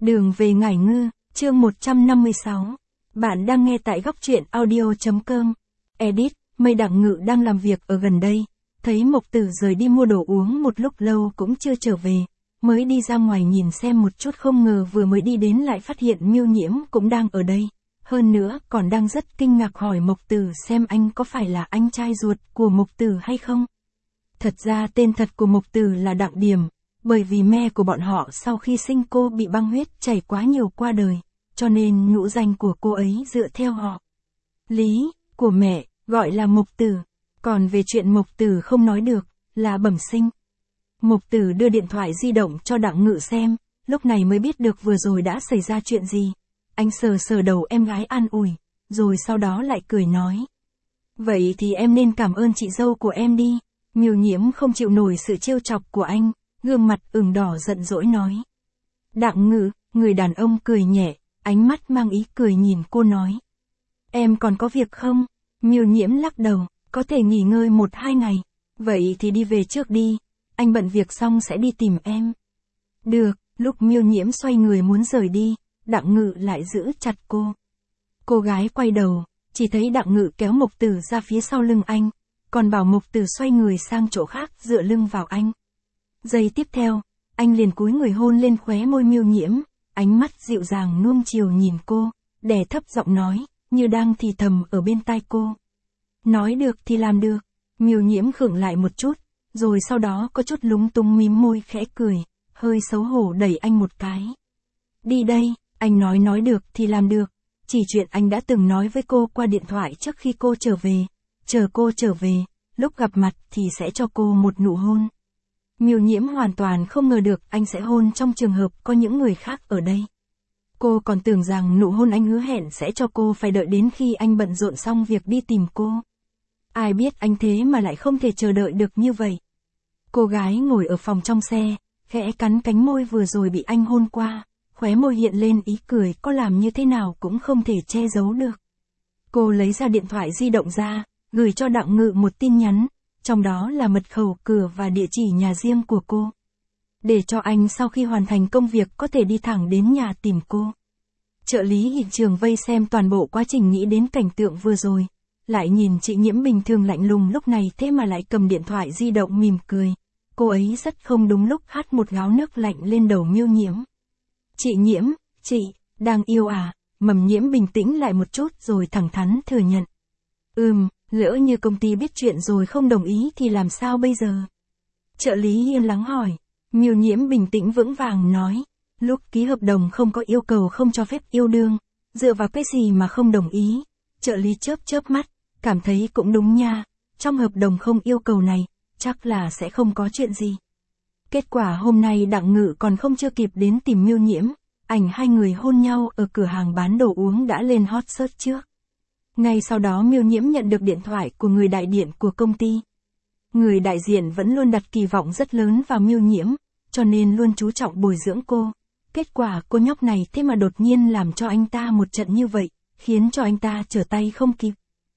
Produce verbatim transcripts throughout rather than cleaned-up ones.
Đường về Ngải Ngư, chương một trăm năm mươi sáu. Bạn đang nghe tại góc truyện audio.com. Edit, Mây Đặng Ngự đang làm việc ở gần đây. Thấy Mộc Tử rời đi mua đồ uống một lúc lâu cũng chưa trở về. Mới đi ra ngoài nhìn xem một chút, không ngờ vừa mới đi đến lại phát hiện Miêu Nhiễm cũng đang ở đây. Hơn nữa còn đang rất kinh ngạc hỏi Mộc Tử xem anh có phải là anh trai ruột của Mộc Tử hay không. Thật ra tên thật của Mộc Tử là Đặng Điểm. Bởi vì mẹ của bọn họ sau khi sinh cô bị băng huyết chảy quá nhiều qua đời, cho nên nhũ danh của cô ấy dựa theo họ Lý, của mẹ, gọi là Mộc Tử. Còn về chuyện Mộc Tử không nói được, là bẩm sinh. Mộc Tử đưa điện thoại di động cho Đặng Ngự xem, lúc này mới biết được vừa rồi đã xảy ra chuyện gì. Anh sờ sờ đầu em gái an ủi, rồi sau đó lại cười nói. Vậy thì em nên cảm ơn chị dâu của em đi. Miêu Nhiễm không chịu nổi sự trêu chọc của anh. Gương mặt ửng đỏ giận dỗi nói. Đặng Ngự, người đàn ông cười nhẹ, ánh mắt mang ý cười nhìn cô nói. Em còn có việc không? Miêu Nhiễm lắc đầu, có thể nghỉ ngơi một hai ngày. Vậy thì đi về trước đi, anh bận việc xong sẽ đi tìm em. Được, lúc Miêu Nhiễm xoay người muốn rời đi, Đặng Ngự lại giữ chặt cô. Cô gái quay đầu, chỉ thấy Đặng Ngự kéo Mộc Tử ra phía sau lưng anh, còn bảo Mộc Tử xoay người sang chỗ khác dựa lưng vào anh. Giây tiếp theo, anh liền cúi người hôn lên khóe môi Miêu Nhiễm, ánh mắt dịu dàng nuông chiều nhìn cô, đè thấp giọng nói, như đang thì thầm ở bên tai cô. Nói được thì làm được. Miêu Nhiễm khựng lại một chút, rồi sau đó có chút lúng túng mím môi khẽ cười, hơi xấu hổ đẩy anh một cái. Đi đây, anh nói nói được thì làm được, chỉ chuyện anh đã từng nói với cô qua điện thoại trước khi cô trở về, chờ cô trở về, lúc gặp mặt thì sẽ cho cô một nụ hôn. Miêu Nhiễm hoàn toàn không ngờ được anh sẽ hôn trong trường hợp có những người khác ở đây. Cô còn tưởng rằng nụ hôn anh hứa hẹn sẽ cho cô phải đợi đến khi anh bận rộn xong việc đi tìm cô. Ai biết anh thế mà lại không thể chờ đợi được như vậy. Cô gái ngồi ở phòng trong xe, khẽ cắn cánh môi vừa rồi bị anh hôn qua, khóe môi hiện lên ý cười có làm như thế nào cũng không thể che giấu được. Cô lấy ra điện thoại di động ra, gửi cho Đặng Ngự một tin nhắn. Trong đó là mật khẩu cửa và địa chỉ nhà riêng của cô. Để cho anh sau khi hoàn thành công việc có thể đi thẳng đến nhà tìm cô. Trợ lý hiện trường vây xem toàn bộ quá trình nghĩ đến cảnh tượng vừa rồi. Lại nhìn chị Nhiễm bình thường lạnh lùng lúc này thế mà lại cầm điện thoại di động mỉm cười. Cô ấy rất không đúng lúc hắt một gáo nước lạnh lên đầu Miêu Nhiễm. Chị Nhiễm, chị, đang yêu à? Mầm Nhiễm bình tĩnh lại một chút rồi thẳng thắn thừa nhận. Ừm. Lỡ như công ty biết chuyện rồi không đồng ý thì làm sao bây giờ? Trợ lý yên lắng hỏi. Miêu Nhiễm bình tĩnh vững vàng nói. Lúc ký hợp đồng không có yêu cầu không cho phép yêu đương. Dựa vào cái gì mà không đồng ý? Trợ lý chớp chớp mắt, cảm thấy cũng đúng nha. Trong hợp đồng không yêu cầu này, chắc là sẽ không có chuyện gì. Kết quả hôm nay Đặng Ngự còn không chưa kịp đến tìm Miêu Nhiễm. Ảnh hai người hôn nhau ở cửa hàng bán đồ uống đã lên hot search trước. Ngay sau đó Miêu Nhiễm nhận được điện thoại của người đại diện của công ty. Người đại diện vẫn luôn đặt kỳ vọng rất lớn vào Miêu Nhiễm, cho nên luôn chú trọng bồi dưỡng cô. Kết quả cô nhóc này thế mà đột nhiên làm cho anh ta một trận như vậy, khiến cho anh ta trở tay không kịp.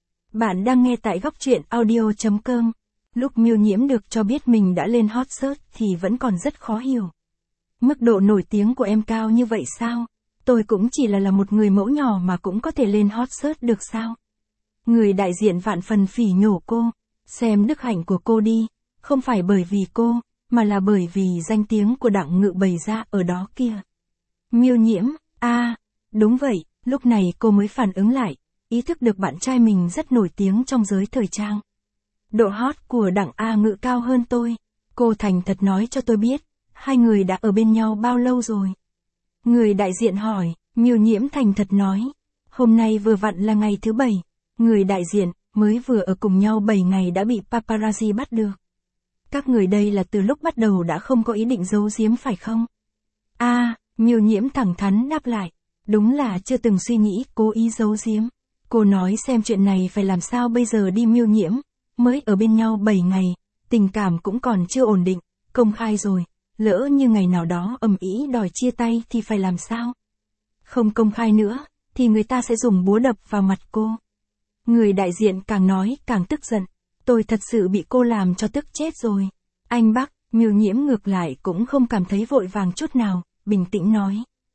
Bạn đang nghe tại góc truyện audio.com. Lúc Miêu Nhiễm được cho biết mình đã lên hot search thì vẫn còn rất khó hiểu. Mức độ nổi tiếng của em cao như vậy sao? Tôi cũng chỉ là là một người mẫu nhỏ mà cũng có thể lên hot search được sao? Người đại diện vạn phần phỉ nhổ cô, xem đức hạnh của cô đi, không phải bởi vì cô, mà là bởi vì danh tiếng của Đặng Ngự bày ra ở đó kia. Miêu Nhiễm, a, à, đúng vậy, lúc này cô mới phản ứng lại, ý thức được bạn trai mình rất nổi tiếng trong giới thời trang. Độ hot của Đặng A Ngự cao hơn tôi, cô thành thật nói cho tôi biết, hai người đã ở bên nhau bao lâu rồi? Người đại diện hỏi, Miêu Nhiễm thành thật nói, hôm nay vừa vặn là ngày thứ bảy, người đại diện, mới vừa ở cùng nhau bảy ngày đã bị paparazzi bắt được. Các người đây là từ lúc bắt đầu đã không có ý định giấu giếm phải không? A, à, Miêu Nhiễm thẳng thắn đáp lại, đúng là chưa từng suy nghĩ cố ý giấu giếm. Cô nói xem chuyện này phải làm sao bây giờ đi. Miêu Nhiễm, mới ở bên nhau bảy ngày, tình cảm cũng còn chưa ổn định, công khai rồi. Lỡ như ngày nào đó ầm ĩ đòi chia tay thì phải làm sao? Không công khai nữa, thì người ta sẽ dùng búa đập vào mặt cô. Người đại diện càng nói càng tức giận. Tôi thật sự bị cô làm cho tức chết rồi. Anh Bắc, Miêu Nhiễm ngược lại cũng không cảm thấy vội vàng chút nào, bình tĩnh nói.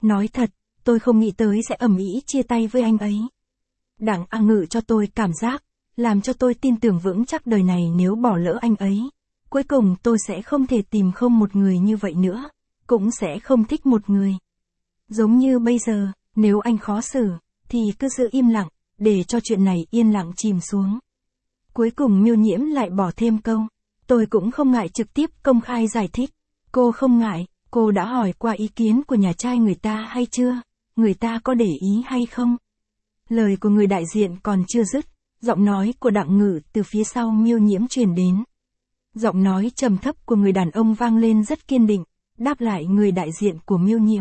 Nói thật, tôi không nghĩ tới sẽ ầm ĩ chia tay với anh ấy. Đặng A Ngự cho tôi cảm giác, làm cho tôi tin tưởng vững chắc đời này nếu bỏ lỡ anh ấy, cuối cùng tôi sẽ không thể tìm không một người như vậy nữa, cũng sẽ không thích một người. Giống như bây giờ, nếu anh khó xử, thì cứ giữ im lặng, để cho chuyện này yên lặng chìm xuống. Cuối cùng Miêu Nhiễm lại bỏ thêm câu, tôi cũng không ngại trực tiếp công khai giải thích. Cô không ngại, cô đã hỏi qua ý kiến của nhà trai người ta hay chưa, người ta có để ý hay không? Lời của người đại diện còn chưa dứt, giọng nói của Đặng Ngự từ phía sau Miêu Nhiễm truyền đến. Giọng nói trầm thấp của người đàn ông vang lên rất kiên định, đáp lại người đại diện của Miêu Nhiễm.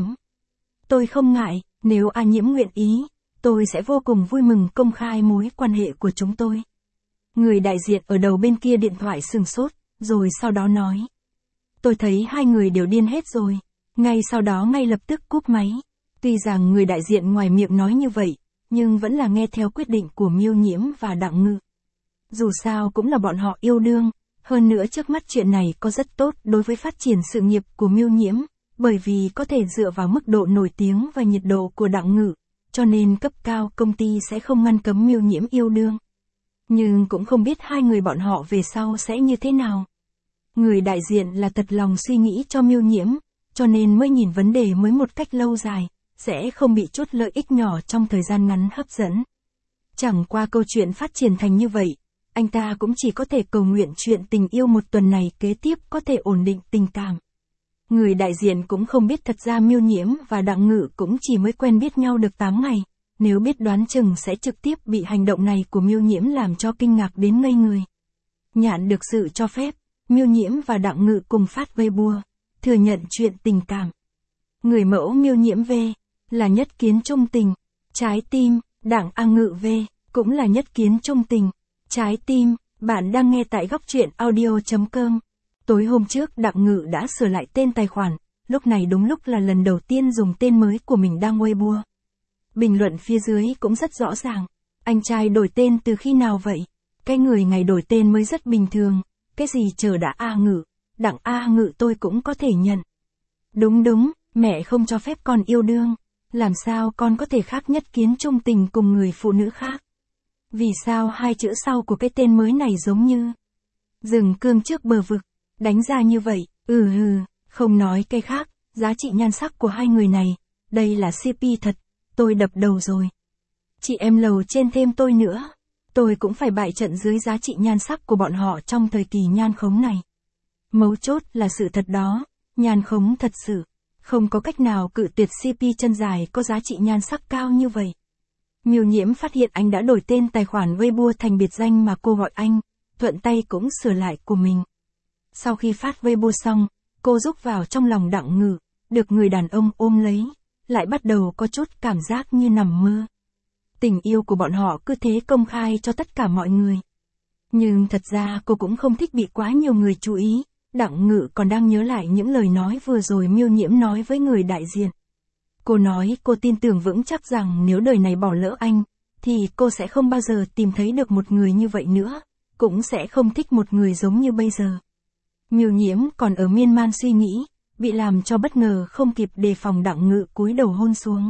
Tôi không ngại, nếu A Nhiễm nguyện ý, tôi sẽ vô cùng vui mừng công khai mối quan hệ của chúng tôi. Người đại diện ở đầu bên kia điện thoại sừng sốt, rồi sau đó nói. Tôi thấy hai người đều điên hết rồi, ngay sau đó ngay lập tức cúp máy. Tuy rằng người đại diện ngoài miệng nói như vậy, nhưng vẫn là nghe theo quyết định của Miêu Nhiễm và Đặng Ngự. Dù sao cũng là bọn họ yêu đương, hơn nữa trước mắt chuyện này có rất tốt đối với phát triển sự nghiệp của Miêu Nhiễm, bởi vì có thể dựa vào mức độ nổi tiếng và nhiệt độ của Đặng Ngự, cho nên cấp cao công ty sẽ không ngăn cấm Miêu Nhiễm yêu đương. Nhưng cũng không biết hai người bọn họ về sau sẽ như thế nào. Người đại diện là thật lòng suy nghĩ cho Miêu Nhiễm, cho nên mới nhìn vấn đề mới một cách lâu dài, sẽ không bị chút lợi ích nhỏ trong thời gian ngắn hấp dẫn. Chẳng qua câu chuyện phát triển thành như vậy, anh ta cũng chỉ có thể cầu nguyện chuyện tình yêu một tuần này kế tiếp có thể ổn định tình cảm. Người đại diện cũng không biết thật ra Miêu Nhiễm và Đặng Ngự cũng chỉ mới quen biết nhau được tám ngày, nếu biết đoán chừng sẽ trực tiếp bị hành động này của Miêu Nhiễm làm cho kinh ngạc đến ngây người. Nhạn được sự cho phép, Miêu Nhiễm và Đặng Ngự cùng phát Weibo, thừa nhận chuyện tình cảm. Người mẫu Miêu Nhiễm V, là nhất kiến trung tình, trái tim, Đặng A Ngự V, cũng là nhất kiến trung tình, trái tim. Bạn đang nghe tại góc truyện audio chấm com. Tối hôm trước Đặng Ngự đã sửa lại tên tài khoản, lúc này đúng lúc là lần đầu tiên dùng tên mới của mình đăng Weibo. Bình luận phía dưới cũng rất rõ ràng, anh trai đổi tên từ khi nào vậy? Cái người ngày đổi tên mới rất bình thường, cái gì chờ đã A Ngự, Đặng A Ngự tôi cũng có thể nhận. Đúng đúng, mẹ không cho phép con yêu đương, làm sao con có thể khác nhất kiến trung tình cùng người phụ nữ khác? Vì sao hai chữ sau của cái tên mới này giống như rừng cương trước bờ vực, đánh ra như vậy, ừ hừ, không nói cái khác, giá trị nhan sắc của hai người này, đây là xê pê thật, tôi đập đầu rồi. Chị em lầu trên thêm tôi nữa, tôi cũng phải bại trận dưới giá trị nhan sắc của bọn họ trong thời kỳ nhan khống này. Mấu chốt là sự thật đó, nhan khống thật sự, không có cách nào cự tuyệt xê pê chân dài có giá trị nhan sắc cao như vậy. Miêu Nhiễm phát hiện anh đã đổi tên tài khoản Weibo thành biệt danh mà cô gọi anh, thuận tay cũng sửa lại của mình. Sau khi phát Weibo xong, cô rúc vào trong lòng Đặng Ngự, được người đàn ông ôm lấy, lại bắt đầu có chút cảm giác như nằm mơ. Tình yêu của bọn họ cứ thế công khai cho tất cả mọi người. Nhưng thật ra cô cũng không thích bị quá nhiều người chú ý, Đặng Ngự còn đang nhớ lại những lời nói vừa rồi Miêu Nhiễm nói với người đại diện. Cô nói cô tin tưởng vững chắc rằng nếu đời này bỏ lỡ anh, thì cô sẽ không bao giờ tìm thấy được một người như vậy nữa, cũng sẽ không thích một người giống như bây giờ. Miêu Nhiễm còn ở miên man suy nghĩ, bị làm cho bất ngờ không kịp đề phòng Đặng Ngự cúi đầu hôn xuống.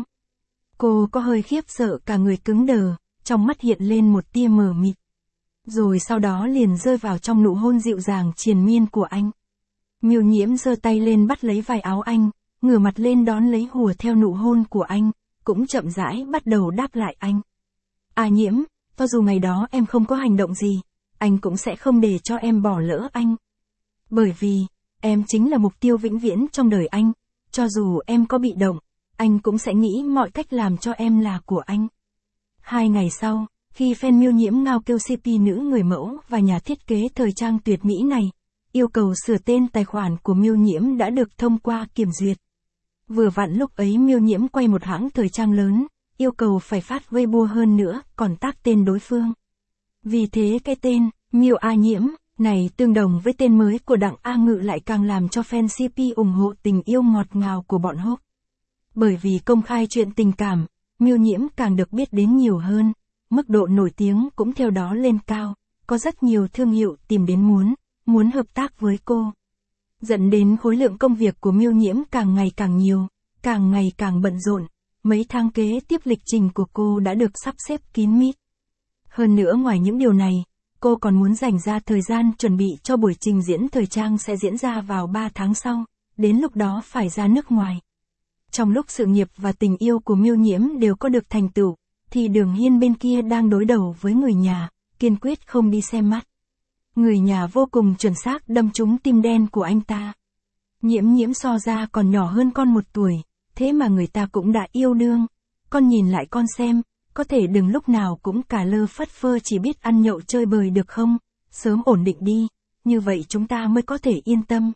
Cô có hơi khiếp sợ cả người cứng đờ, trong mắt hiện lên một tia mờ mịt. Rồi sau đó liền rơi vào trong nụ hôn dịu dàng triền miên của anh. Miêu Nhiễm giơ tay lên bắt lấy vài áo anh, ngửa mặt lên đón lấy hùa theo nụ hôn của anh, cũng chậm rãi bắt đầu đáp lại anh. À Nhiễm, cho dù ngày đó em không có hành động gì, anh cũng sẽ không để cho em bỏ lỡ anh. Bởi vì, em chính là mục tiêu vĩnh viễn trong đời anh, cho dù em có bị động, anh cũng sẽ nghĩ mọi cách làm cho em là của anh. Hai ngày sau, khi fan Miêu Nhiễm ngao kêu xê pê nữ người mẫu và nhà thiết kế thời trang tuyệt mỹ này, yêu cầu sửa tên tài khoản của Miêu Nhiễm đã được thông qua kiểm duyệt. Vừa vặn lúc ấy Miêu Nhiễm quay một hãng thời trang lớn, yêu cầu phải phát Weibo hơn nữa, còn tác tên đối phương. Vì thế cái tên, Miêu A Nhiễm, này tương đồng với tên mới của Đặng A Ngự lại càng làm cho fan xê pê ủng hộ tình yêu ngọt ngào của bọn họ. Bởi vì công khai chuyện tình cảm, Miêu Nhiễm càng được biết đến nhiều hơn, mức độ nổi tiếng cũng theo đó lên cao, có rất nhiều thương hiệu tìm đến muốn, muốn hợp tác với cô. Dẫn đến khối lượng công việc của Miêu Nhiễm càng ngày càng nhiều, càng ngày càng bận rộn, mấy tháng kế tiếp lịch trình của cô đã được sắp xếp kín mít. Hơn nữa ngoài những điều này, cô còn muốn dành ra thời gian chuẩn bị cho buổi trình diễn thời trang sẽ diễn ra vào ba tháng sau, đến lúc đó phải ra nước ngoài. Trong lúc sự nghiệp và tình yêu của Miêu Nhiễm đều có được thành tựu, thì Đường Hiên bên kia đang đối đầu với người nhà, kiên quyết không đi xem mắt. Người nhà vô cùng chuẩn xác đâm trúng tim đen của anh ta. Nhiễm Nhiễm so ra còn nhỏ hơn con một tuổi, thế mà người ta cũng đã yêu đương. Con nhìn lại con xem, có thể đừng lúc nào cũng cả lơ phất phơ chỉ biết ăn nhậu chơi bời được không? Sớm ổn định đi, như vậy chúng ta mới có thể yên tâm.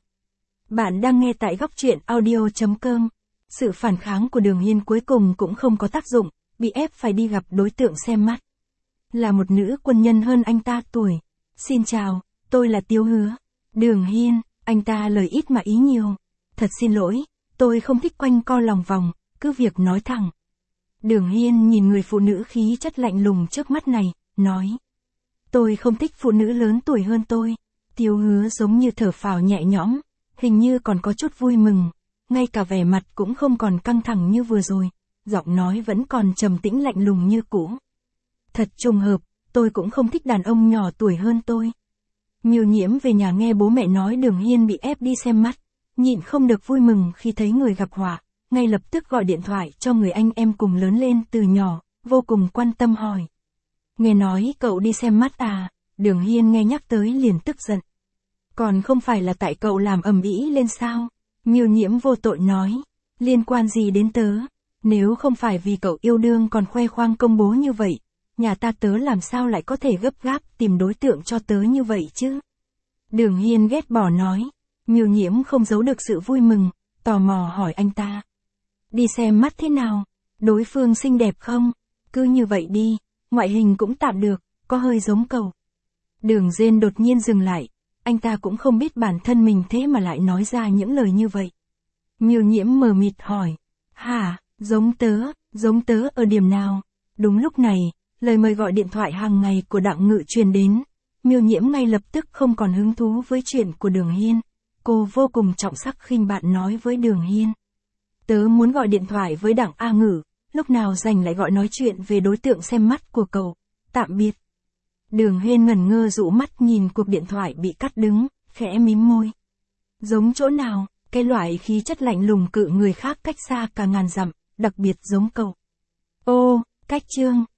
Bạn đang nghe tại góc truyện audio chấm com. Sự phản kháng của Đường Hiên cuối cùng cũng không có tác dụng, bị ép phải đi gặp đối tượng xem mắt. Là một nữ quân nhân hơn anh ta tuổi. Xin chào, tôi là Tiêu Hứa. Đường Hiên, anh ta lời ít mà ý nhiều. Thật xin lỗi, tôi không thích quanh co lòng vòng, cứ việc nói thẳng. Đường Hiên nhìn người phụ nữ khí chất lạnh lùng trước mắt này, nói. Tôi không thích phụ nữ lớn tuổi hơn tôi. Tiêu Hứa giống như thở phào nhẹ nhõm, hình như còn có chút vui mừng. Ngay cả vẻ mặt cũng không còn căng thẳng như vừa rồi, giọng nói vẫn còn trầm tĩnh lạnh lùng như cũ. Thật trùng hợp, tôi cũng không thích đàn ông nhỏ tuổi hơn tôi. Miêu Nhiễm về nhà nghe bố mẹ nói Đường Hiên bị ép đi xem mắt, nhịn không được vui mừng khi thấy người gặp họa, ngay lập tức gọi điện thoại cho người anh em cùng lớn lên từ nhỏ, vô cùng quan tâm hỏi. Nghe nói cậu đi xem mắt à? Đường Hiên nghe nhắc tới liền tức giận. Còn không phải là tại cậu làm ầm ĩ lên sao? Miêu Nhiễm vô tội nói, liên quan gì đến tớ? Nếu không phải vì cậu yêu đương còn khoe khoang công bố như vậy, nhà ta tớ làm sao lại có thể gấp gáp tìm đối tượng cho tớ như vậy chứ? Đường Hiên ghét bỏ nói. Miêu Nhiễm không giấu được sự vui mừng, tò mò hỏi anh ta. Đi xem mắt thế nào? Đối phương xinh đẹp không? Cứ như vậy đi, ngoại hình cũng tạm được, có hơi giống cậu. Đường Diên đột nhiên dừng lại, anh ta cũng không biết bản thân mình thế mà lại nói ra những lời như vậy. Miêu Nhiễm mờ mịt hỏi. Hả, giống tớ, giống tớ ở điểm nào? Đúng lúc này, lời mời gọi điện thoại hàng ngày của Đặng Ngự truyền đến. Miêu Nhiễm ngay lập tức không còn hứng thú với chuyện của Đường Hiên. Cô vô cùng trọng sắc khinh bạn nói với Đường Hiên. Tớ muốn gọi điện thoại với Đặng A Ngự, lúc nào rảnh lại gọi nói chuyện về đối tượng xem mắt của cậu. Tạm biệt. Đường Hiên ngẩn ngơ dụ mắt nhìn cuộc điện thoại bị cắt đứng, khẽ mím môi. Giống chỗ nào? Cái loại khí chất lạnh lùng cự người khác cách xa cả ngàn dặm, đặc biệt giống cậu. Ô, cách chương.